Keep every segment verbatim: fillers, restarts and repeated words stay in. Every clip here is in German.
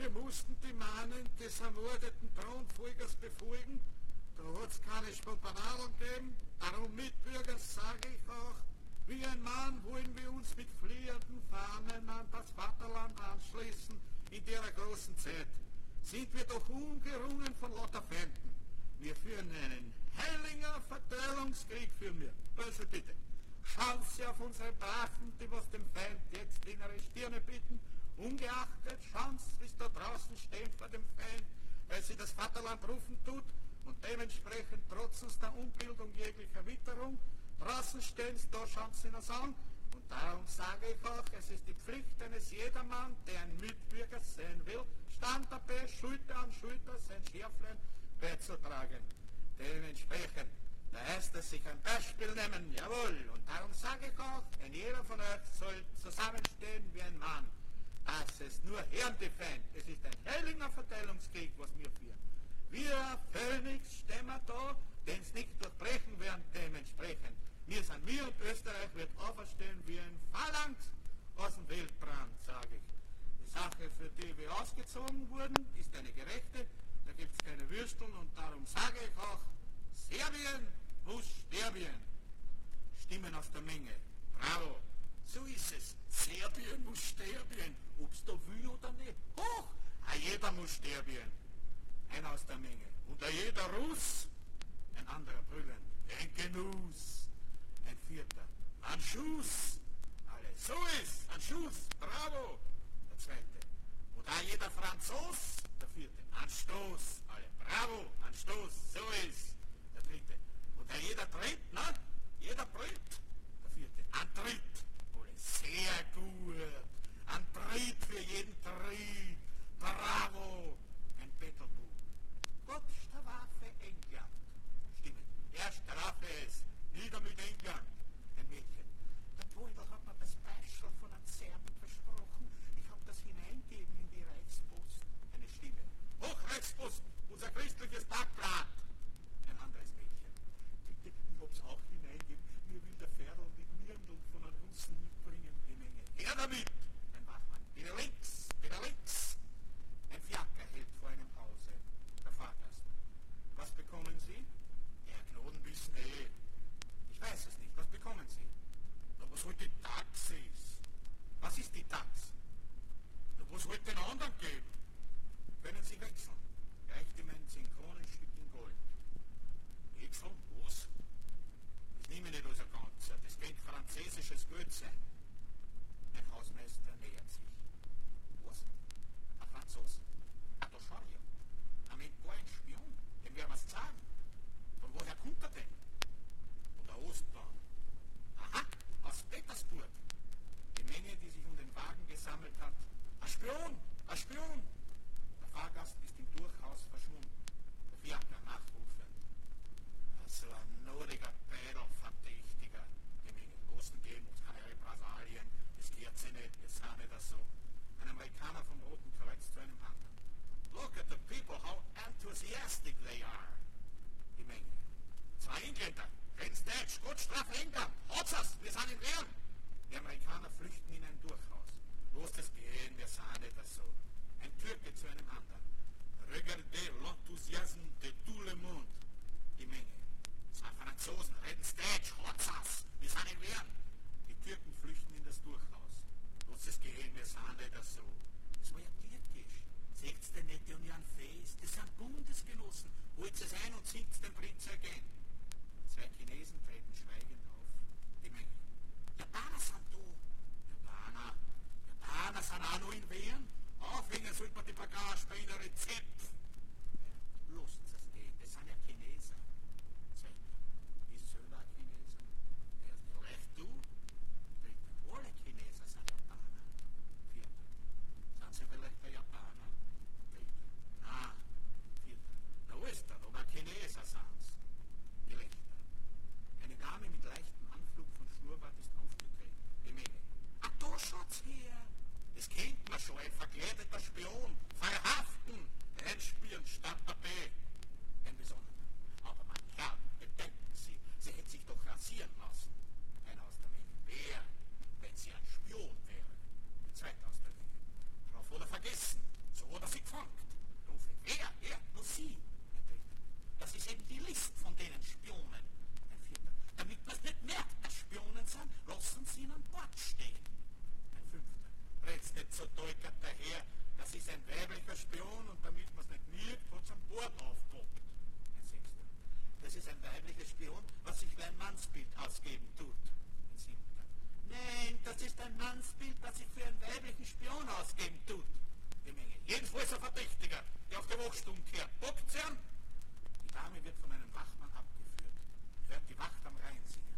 wir mussten die Mahnen des ermordeten Thronfolgers befolgen. Da hat's keine Spompanadel gegeben. Darum, Mitbürger, sage ich auch, wie ein Mann wollen wir uns mit fliehenden Fahnen an das Vaterland anschließen in der großen Zeit. Sind wir doch ungerungen von lauter Feinden. Wir führen einen heiligen Verteilungskrieg für mir. Also bitte, schauen Sie auf unsere Braven, die was dem Feind jetzt in ihre Stirne bitten. Ungeachtet, schauen Sie, wie es da draußen stehen vor dem Feind, weil sie das Vaterland rufen tut und dementsprechend trotz uns der Unbildung jeglicher Witterung. Draußen stehen sie, da schauen sie uns an. Und darum sage ich auch, es ist die Pflicht eines jedermann, der ein Mitbürger sein will, Stand dabei, Schulter an Schulter, sein Schärflein beizutragen. Dementsprechend, da heißt es sich ein Beispiel nehmen, jawohl. Und darum sage ich auch, ein jeder von euch soll zusammenstehen wie ein Mann. Das ist nur Herrn die Feind. Es ist ein heiliger Verteilungskrieg, was wir führen. Wir Phönix stehen wir da, den es nicht durchbrechen werden, dementsprechend. Wir sind wir und Österreich wird auferstehen wie ein Phalanx aus dem Wildbrand, sage ich. Die Sache, für die wir ausgezogen wurden, ist eine gerechte. Da gibt es keine Würsteln und darum sage ich auch, Serbien muss sterben. Stimmen aus der Menge. Bravo. So ist es. Serbien muss sterben. Ob's da will oder nicht. Hoch! A jeder muss sterben. Einer aus der Menge. Und a jeder Russ, ein anderer brüllen. Ein Genuss. Ein vierter. Ein Schuss. Alle. So ist. Ein Schuss. Bravo. Der zweite. Und a jeder Franzos. Der vierte. Ein Stoß. Alle. Bravo. Ein Stoß. So ist. Der dritte. Und a jeder Tritt, ne? Jeder Tritt. Der vierte. Ein Tritt. Alle. Sehr gut. Ein Tritt für jeden Tritt. Bravo. Ein Bettelbuch. Gott strafe England. Stimmen. Er strafe es. Nieder mit England. Ein Mädchen. Der Teufel hat mir das Beispiel von einem Serben versprochen. Ich habe das hineingegeben in die Reichspost. Eine Stimme. Hoch, Reichspost! Unser christliches Tagblatt! Ein anderes Mädchen. Bitte, ich hab's auch hineingegeben. Mir will der Pferdl mit Nirndl von einem Russen mitbringen. Die Menge. Her damit! Ein Wachmann. Wieder links! Wieder links! Ein Fiaker hält vor einem Hause. Der Fahrgast. Was bekommen Sie? Herr Knodenbissen, eh. Ich weiß es nicht. Was bekommen Sie? Na, was halt die Tax ist? Was ist die Tax? Na, was halt den anderen geben? Können Sie wechseln? Reicht ihm ein zehn Kronenstück in Gold. Wechseln? Was? Das nehme ich nicht als ein Ganzer. Das könnte französisches Geld sein. Ein Hausmeister nähert sich. Was? Ein Franzos? Ah, da schau her. Ein ein Spion. Dem werden wir's sagen. Von woher kommt er denn? Von der Ostbahn. Aha, aus Petersburg. Die Menge, die sich um den Wagen gesammelt hat. Ein Spion! Ein Spion! Der Fahrgast ist im Durchhaus verschwunden. Der Fiaker nachrufend. So ein nodiger Beidelverdächtiger. Die Menge. Losen geben uns keine Repressalien. Das gehört sie nicht. Wir sind nicht so. Ein Amerikaner vom Roten Kreuz zu einem anderen. Look at the people, how enthusiastic they are. Die Menge. Zwei Engländer. Reden's Deutsch. Gott strafe England. Haut's, wir sind in Wehren. Die Amerikaner flüchten in ein Durchhaus. Los das gehen, wir sind nicht so. Ein Türke zu einem anderen. Regardez l'enthousiasme de tout le monde. Die Menge. Zwei Franzosen. Reden's Deutsch. Haut's, wir sind in Wehren. Die Türken flüchten in das Durchhaus. Los es gehen, wir sind nicht so. Das war ja türkisch. Seht's denn nicht in ihren Face? Das sind Bundesgenossen. Holt es ein und singt's den Prinz again. Zwei Chinesen treten schweigend auf. Die Menge. Japaner sind da. Japaner. Japaner sind auch noch in Wehren. Aufhängen sollte man die Bagage bei ihnen Rezept. Ja, Lust. weiblicher Spion, was sich für ein Mannsbild ausgeben tut. Ein Siebter. Nein, das ist ein Mannsbild, das sich für einen weiblichen Spion ausgeben tut. Die Menge. Jedenfalls ein Verdächtiger, der auf der Wachstunde kehrt. Bockt's ihn? Die Dame wird von einem Wachmann abgeführt. Hört die Wacht am Rhein singen.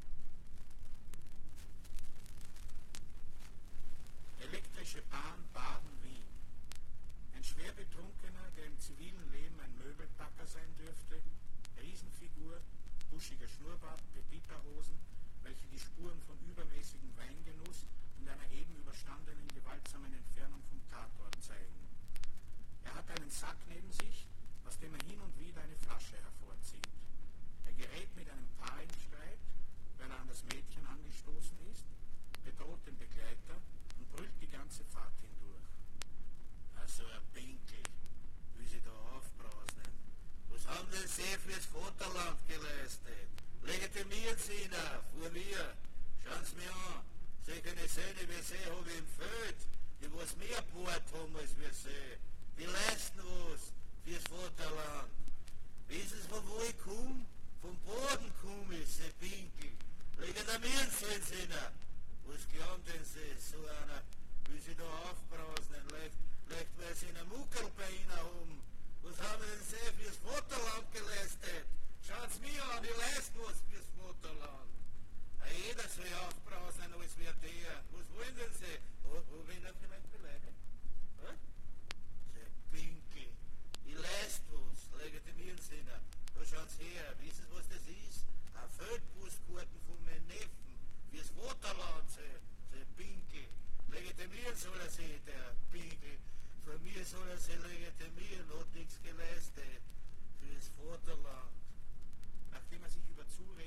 Elektrische Bahn Baden-Wien. Ein schwer Betrunkener, der im zivilen Leben ein Möbelpacker sein dürfte, Riesenfigur, buschiger Schnurrbart, Pepita-Hosen, welche die Spuren von übermäßigem Weingenuss und einer eben überstandenen gewaltsamen Entfernung vom Tatort zeigen. Er hat einen Sack neben sich, aus dem er hin und wieder eine Flasche hervorzieht. Er gerät mit einem Paar in Streit, weil er an das Mädchen angestoßen ist, bedroht den Begleiter und brüllt die ganze Fahrt hindurch. Also ein Pinkel, wie sie da aufbrausen. Was haben denn Sie fürs Vaterland geleistet? Legitimieren Sie ihn vor mir. Schauen Sie mir an. Sie können sehen, wie Sie habe ich im Feld, die was mehr Bord haben als wir Sie. Die leisten was fürs Vaterland. Wissen Sie, von wo ich komme? Vom Boden komme ich, Sie Pinkel. Legitimieren Sie ihn. Was glauben denn Sie, so einer, wie Sie da aufbrausen? Leicht, leicht weil Sie einen Muckel bei Ihnen haben. Was haben denn Sie fürs Vaterland geleistet? Schauen Sie mich an, ich leiste was fürs Vaterland. Ja, jeder soll aufbrausen, als wer der. Was wollen denn Sie? Wo, wo will er vielleicht beleidigen? Ja? Sie Pinkel, ich leiste was, legitimieren Sie ihn. Da schauen Sie her, wissen Sie, was das ist? Ein Feldbuskarten von meinem Neffen. Fürs Vaterland, Sie, Sie Pinkel. Legitimieren soll er sich, der Pinkel. Von mir soll er sich legitimieren, hat nichts geleistet. Fürs Vaterland. Nachdem er sich über Zureden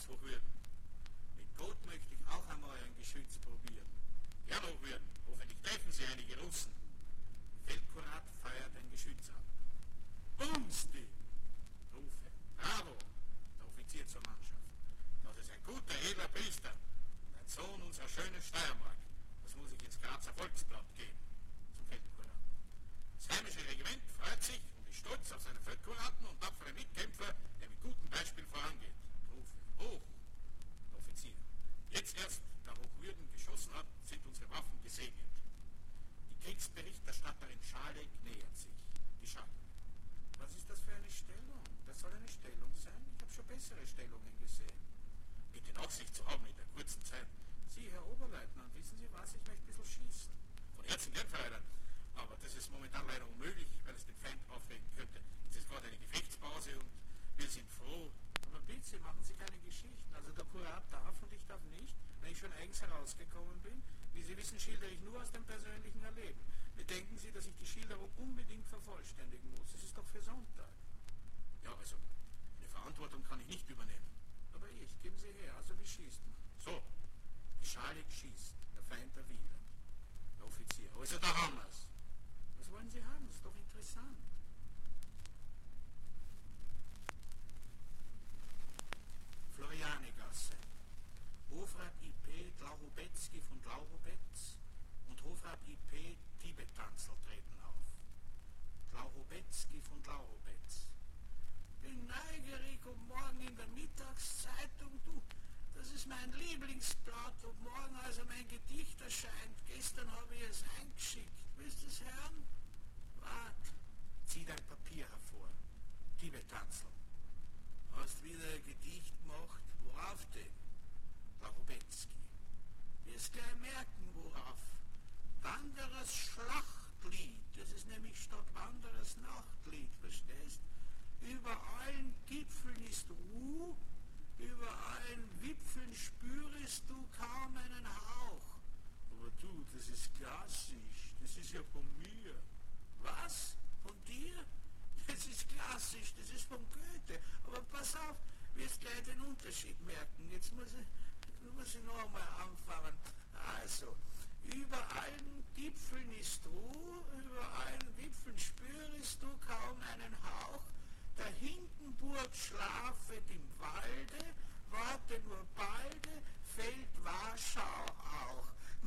Hochwürden. Mit Gott möchte ich auch einmal ein Geschütz probieren. Gern, Hochwürden. Hoffentlich treffen Sie einige Russen. Feldkurat feuert ein Geschütz ab. Bumsti! Rufe. Bravo! Der Offizier zur Mannschaft. Das ist ein guter, edler Priester. Und ein Sohn unserer schönen Steiermark. Das muss ich ins Grazer Volksblatt geben. Zum Feldkurat. Das heimische Regiment freut sich und ist stolz auf seine Feldkuraten und tapfere Mitkämpfer, der mit gutem Beispiel vorangeht. Rufe. Hoch! Der Offizier. Jetzt erst, da Hochwürden geschossen hat, sind unsere Waffen gesegnet. Die Kriegsberichterstatterin Schaleck nähert sich. Die Schaleck. Was ist das für eine Stellung? Das soll eine Stellung sein? Ich habe schon bessere Stellungen gesehen. Bitte Nachsicht zu haben in der kurzen Zeit. Sie, Herr Oberleutnant, wissen Sie was? Ich möchte ein bisschen schießen. Von Herzen gern, Fräulein. Aber das ist momentan leider unmöglich, weil es den Feind aufregen könnte. Es ist gerade eine Gefechtspause und wir sind froh. Aber bitte, machen Sie keine Geschichten. Also der Kurat darf und ich darf nicht, wenn ich schon eigens herausgekommen bin. Wie Sie wissen, schildere ich nur aus dem persönlichen Erleben. Bedenken Sie, dass ich die Schilderung unbedingt vervollständigen muss. Es ist doch für Sonntag. Ja, also, eine Verantwortung kann ich nicht übernehmen. Aber ich, geben Sie her, also wie schießt man? So, die Schaleck schießt, der Feind erwidert. Der Offizier, also da haben wir's. Was wollen Sie haben? Das ist doch interessant. Florianigasse. Hofrat I P Glaurobetzky von Glaurobetz und Hofrat I P Tibetanzl treten auf. Glaurobetzky von Glaurobetz. Bin neugierig, ob morgen in der Mittagszeitung, du, das ist mein Lieblingsblatt, ob morgen also mein Gedicht erscheint. Gestern habe ich es eingeschickt. Willst du es hören? Wart, zieh dein Papier hervor. Tibetanzl. Hast wieder ein Gedicht gemacht? Worauf denn? Glaurobetzky. Wirst gleich merken, worauf. Wanderers Schlachtlied. Das ist nämlich statt Wanderers Nachtlied, verstehst? Über allen Gipfeln ist Ruhe, über allen Wipfeln spürest du kaum einen Hauch. Aber du, das ist klassisch, das ist ja von mir. Was? Von dir? Das ist klassisch, das ist von Goethe. Aber pass auf, wirst gleich den Unterschied merken. Jetzt muss ich, muss ich noch einmal anfangen. Also, über allen Gipfeln ist Ruhe, über allen Wipfeln spürest du kaum einen Hauch. Der Hindenburg schlafet im Walde, warte nur balde, fällt Warschau auch.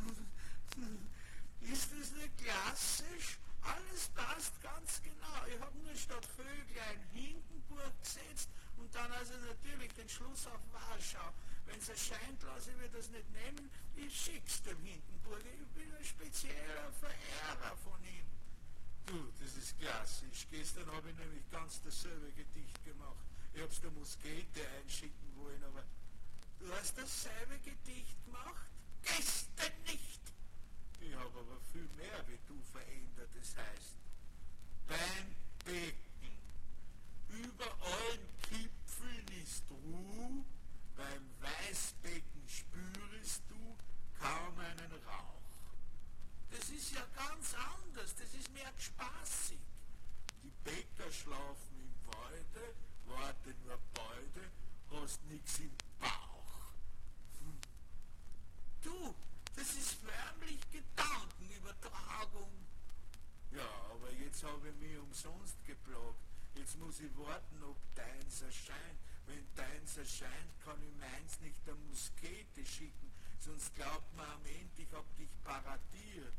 Ist das nicht klassisch? Alles passt ganz genau. Ich habe nur statt Vöglein Hindenburg gesetzt und dann also natürlich den Schluss auf Warschau. Wenn es erscheint, lasse ich mir das nicht nehmen. Ich schick's dem Hindenburg. Ich bin ein spezieller Verehrer von ihm. Du, das ist klassisch. Gestern habe ich nämlich ganz dasselbe Gedicht gemacht. Ich hab's der Muskete einschicken wollen, aber du hast dasselbe Gedicht gemacht? Gestern nicht! Ich habe aber viel mehr wie du verändert, das heißt, beim Becken, über allen Gipfeln ist Ruhe, beim Weißbecken spürest du kaum einen Rauch. Das ist ja ganz anders, das ist mehr spaßig. Die Bäcker schlafen im Walde, warte nur balde, hast nix im Bauch. Hm. Du, das ist förmlich Gedankenübertragung. Ja, aber jetzt habe ich mich umsonst geplagt. Jetzt muss ich warten, ob deins erscheint. Wenn deins erscheint, kann ich meins nicht der Muskete schicken, sonst glaubt man am Ende, ich hab dich paradiert.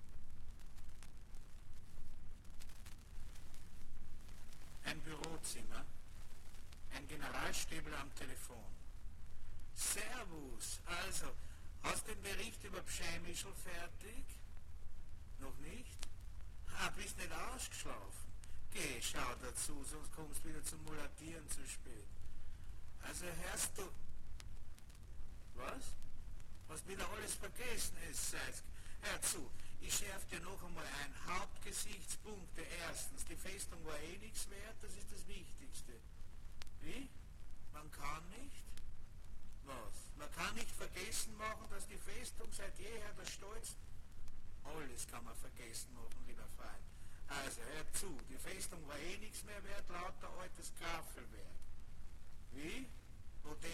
Ein Bürozimmer, ein Generalstäbler am Telefon. Servus, also, hast du den Bericht über Pscheimischl fertig? Noch nicht? Ah, bist nicht ausgeschlafen? Geh, schau dazu, sonst kommst du wieder zum Mulatieren zu spät. Also hörst du... Was? Hast wieder alles vergessen, es seid. Hör zu, ich schärf dir noch einmal ein. Hauptgesichtspunkte. Erstens, die Festung war eh nichts wert, das ist das Wichtigste. Wie? Man kann nicht? Was? Man kann nicht vergessen machen, dass die Festung seit jeher der Stolz... Alles kann man vergessen machen, lieber Freund. Also, hör zu, die Festung war eh nichts mehr wert, lauter altes Graffelwerk. Wie? Modernste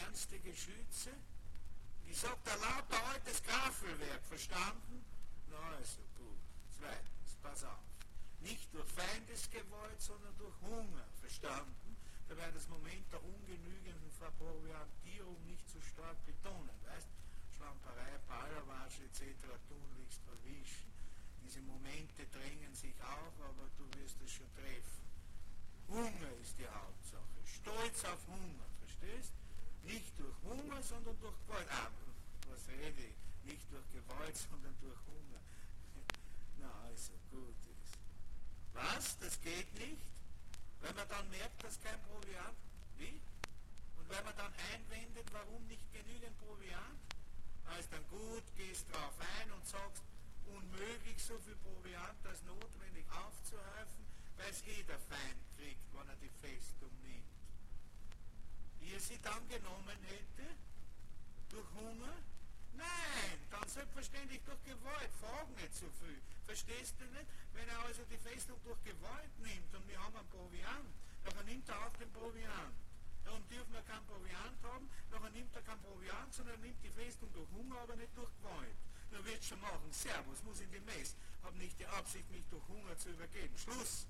Geschütze? Ich sag da lauter altes Graffelwerk, verstanden? Na also, gut. Zweitens, pass auf. Nicht durch Feindesgewalt, sondern durch Hunger, verstanden? Dabei das Moment der ungenügenden Verproviantierung nicht zu stark betonen, weißt? Schlamperei, Ballerwasch et cetera tunlichst verwischen. Diese Momente drängen sich auf, aber du wirst es schon treffen. Hunger ist die Hauptsache. Stolz auf Hunger, verstehst? Nicht durch Hunger, sondern durch Gewalt. Ah, was rede ich? Nicht durch Gewalt, sondern durch Hunger. Na also, gut ist. Was? Das geht nicht? Wenn man dann merkt, dass kein Proviant? Wie? Und wenn man dann einwendet, warum nicht genügend Proviant? Also dann gut, gehst drauf ein und sagst, unmöglich so viel Proviant als notwendig aufzuhäufen, weil es eh der Feind kriegt, wenn er die Festung nimmt. Wie er sie dann genommen hätte? Durch Hunger? Nein, dann selbstverständlich durch Gewalt. Frag nicht so viel. Verstehst du nicht? Wenn er also die Festung durch Gewalt nimmt und wir haben einen Proviant, dann nimmt er auch den Proviant. Darum dürfen wir keinen Proviant haben, dann nimmt er keinen Proviant, sondern er nimmt die Festung durch Hunger, aber nicht durch Gewalt. Dann wird schon machen. Servus, muss in die Mess. Hab nicht die Absicht, mich durch Hunger zu übergeben. Schluss.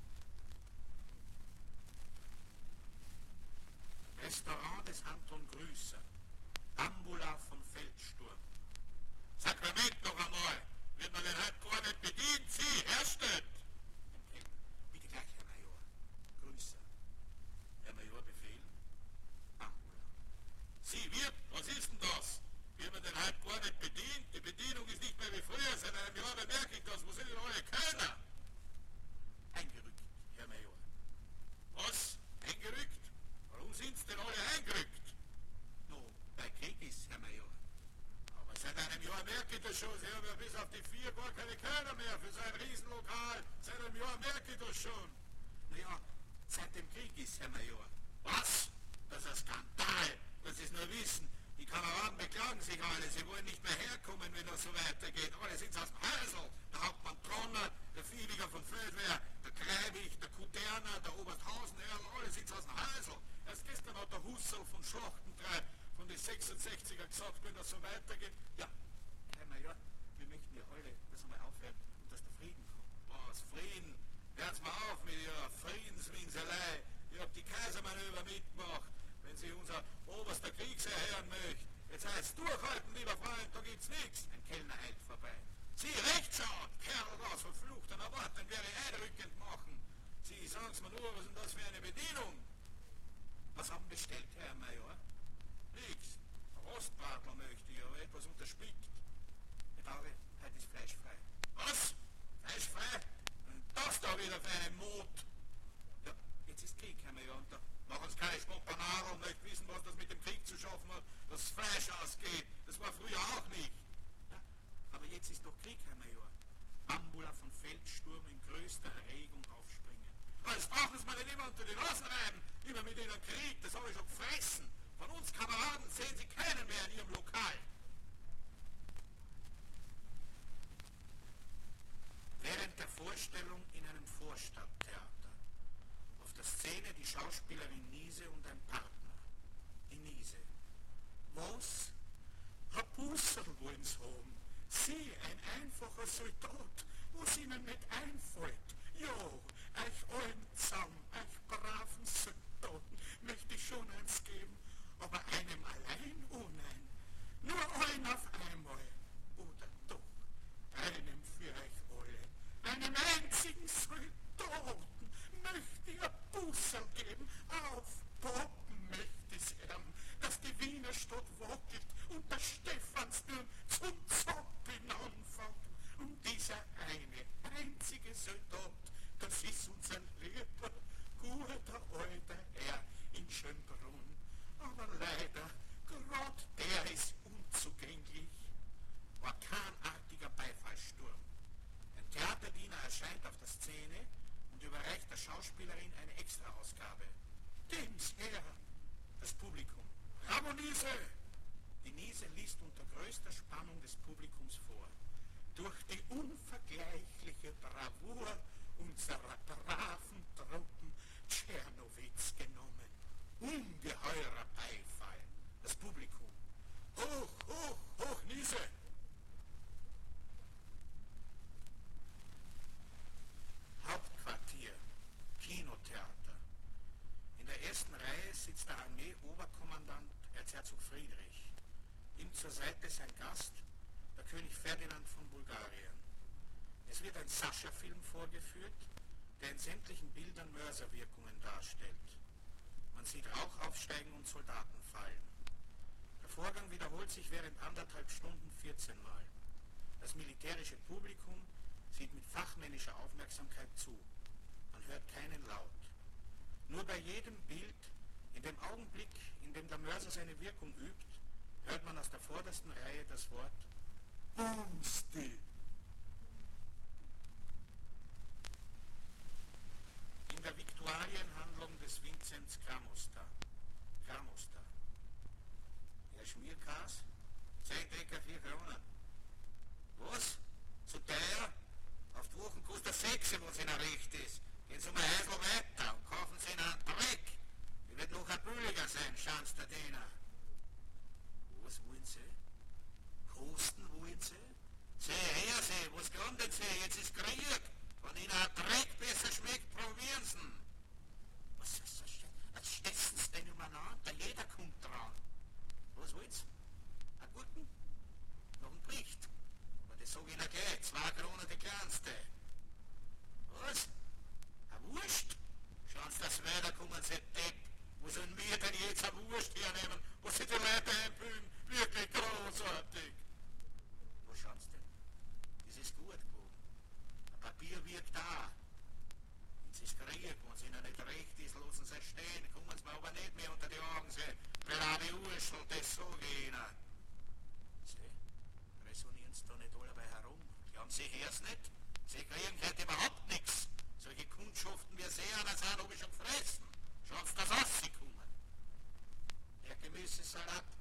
Restaurant des Anton Grüßer. Bambula von Feldsturm. Sakrament noch einmal. Wird man den halt gar nicht bedient? Sie, Herstedt! Bitte gleich, Herr Major. Grüßer. Herr Major befehlen? Bambula. Sie, Wirt, was ist denn das? Wird man den halt gar nicht bedient? Die Bedienung ist nicht mehr wie früher. Seit einem Jahr bemerke ich das. Wo sind denn alle Kellner? Eingerückt, Herr Major. Was? Eingerückt? Warum sind Sie denn alle eingerückt? No, bei Krieg ist, Herr Major. Aber seit einem Jahr merke ich das schon. Sie haben ja bis auf die vier gar keine Kellner mehr für so ein Riesenlokal. Seit einem Jahr merke ich das schon. Naja, seit dem Krieg ist, Herr Major. Was? Das ist ein Skandal, dass Sie es nur wissen. Die Kameraden beklagen sich alle. Sie wollen nicht mehr herkommen, wenn das so weitergeht. Alle sind aus dem Häusl. Der Hauptmann Tronner, der Fieliger von Feldwehr, der Kreibig, der Kuterner, der Oberst Hausenerl, alle sind aus dem Häusl. Erst gestern hat der Husserl von Schlachtentreib von den sechsundsechziger gesagt, wenn das so weitergeht. Ja, Herr Major, wir möchten ja alle, dass einmal aufhört und dass der Frieden kommt. Was, Frieden? Hört's mal auf mit Ihrer Friedenswinselei. Ihr habt die Kaisermanöver mitgemacht. Wenn Sie unser oberster Kriegsherr hören möchten. Jetzt heißt durchhalten, lieber Freund, da gibt's nichts. Ein Kellner eilt vorbei. Sie recht schauen, Kerl, was verflucht, ein Wort, dann werde ich einrückend machen. Sie, sagen's mir nur, was ist denn das für eine Bedienung? Was haben bestellt, Herr Major? Nix. Rostbratl möchte ich, aber etwas unterspickt. Ich glaube, heute ist fleischfrei. Was? Fleischfrei? Und das da wieder für eine Mut. Ja, jetzt ist Krieg, Herr Major, und da machen Sie keine Spompanade und möchten wissen, was das mit dem Krieg zu schaffen hat, dass das Fleisch ausgeht. Das war früher auch nicht. Ja, aber jetzt ist doch Krieg, Herr Major. Bambula von Feldsturm in größter Erregung aufspringen. Das brauchen Sie mir nicht immer unter die Nase reiben. Immer mit Ihnen Krieg, das habe ich schon gefressen. Von uns Kameraden sehen Sie keinen mehr in Ihrem Lokal. Während der Vorstellung in einem Vorstadttheater. Auf der Szene die Schauspielerin Niese und ein Partner. Die Niese. Was? Herr Busserl wollen Sie haben. Sie, ein einfacher Soldat, was Ihnen nicht einfällt. Ja, euch allen zusammen, euch braven Soldaten, möchte ich schon eins geben, aber einem allein, oh nein, nur allen auf einmal, oder doch, einem für euch alle, einem einzigen Soldaten, möchte ich ein Busserl geben, aufpoppen möchte ich haben, dass die Wiener Stadt wackelt und der Stephansturm zum Zappeln anfängt. Und dieser eine, einzige Soldat, das ist unser lieber, guter alter Herr in Schönbrunn. Aber leider, gerade der ist unzugänglich. Orkanartiger Beifallssturm. Ein Theaterdiener erscheint auf der Szene und überreicht der Schauspielerin eine Extraausgabe. Geben's her! Das Publikum. Bravo, Niese! Die Niese liest unter größter Spannung des Publikums vor. Durch die unvergleichliche Bravour unserer braven Truppen Tschernowitz genommen. Ungeheurer Beifall. Das Publikum sitzt der Armee-Oberkommandant Erzherzog Friedrich. Ihm zur Seite sein Gast, der König Ferdinand von Bulgarien. Es wird ein Sascha-Film vorgeführt, der in sämtlichen Bildern Mörserwirkungen darstellt. Man sieht Rauch aufsteigen und Soldaten fallen. Der Vorgang wiederholt sich während anderthalb Stunden vierzehn Mal. Das militärische Publikum sieht mit fachmännischer Aufmerksamkeit zu. Man hört keinen Laut. Nur bei jedem Bild, in dem Augenblick, in dem der Mörser seine Wirkung übt, hört man aus der vordersten Reihe das Wort Bumsti. In der Viktualienhandlung des Vinzenz Kramuster. Kramuster. Herr Schmierkas? Zehn Decker, vier Kronen. Was? Zu teuer? Auf die Wochen kostet er sechs, was in der Recht ist. Gehen Sie mal Häusl weiter und kaufen Sie einen Dreck. Die wird noch billiger sein, schauen der Diener. Was wollen Sie? Kosten wollen Sie? Seh her, Sie, was kann denn Sie? Jetzt ist Krieg. Wenn Ihnen ein Dreck besser schmeckt, probieren Sie ihn. Was ist das? Was stetzen Sie denn umeinander? Jeder kommt dran. Was wollen Sie? Einen guten? Noch einen Bericht? Aber das sag ich Ihnen gleich. Zwei Kronen die kleinste. Was? Eine Wurst? Schauen Sie, dass weiterkommen, Sie Depp. Wo sollen wir denn jetzt eine Wurst hernehmen, wo Sie die Leute einbühen? Wirklich großartig. Wo schauen Sie denn? Das ist gut geworden. Ein Papier wirkt da. Wenn Sie es kriegen, wenn es Ihnen nicht recht ist, lassen Sie es stehen. Kommen Sie mir aber nicht mehr unter die Augen, Sie brave Wurstel, das sag ich Ihnen. Sie, resonieren Sie da nicht allebei herum. Glauben Sie, hör's nicht? Sie kriegen heute überhaupt nichts. Solche Kundschaften wie Sie einer sind, habe ich schon gefressen. Schauen Sie, dass rauskommen. Der Gemüsesalat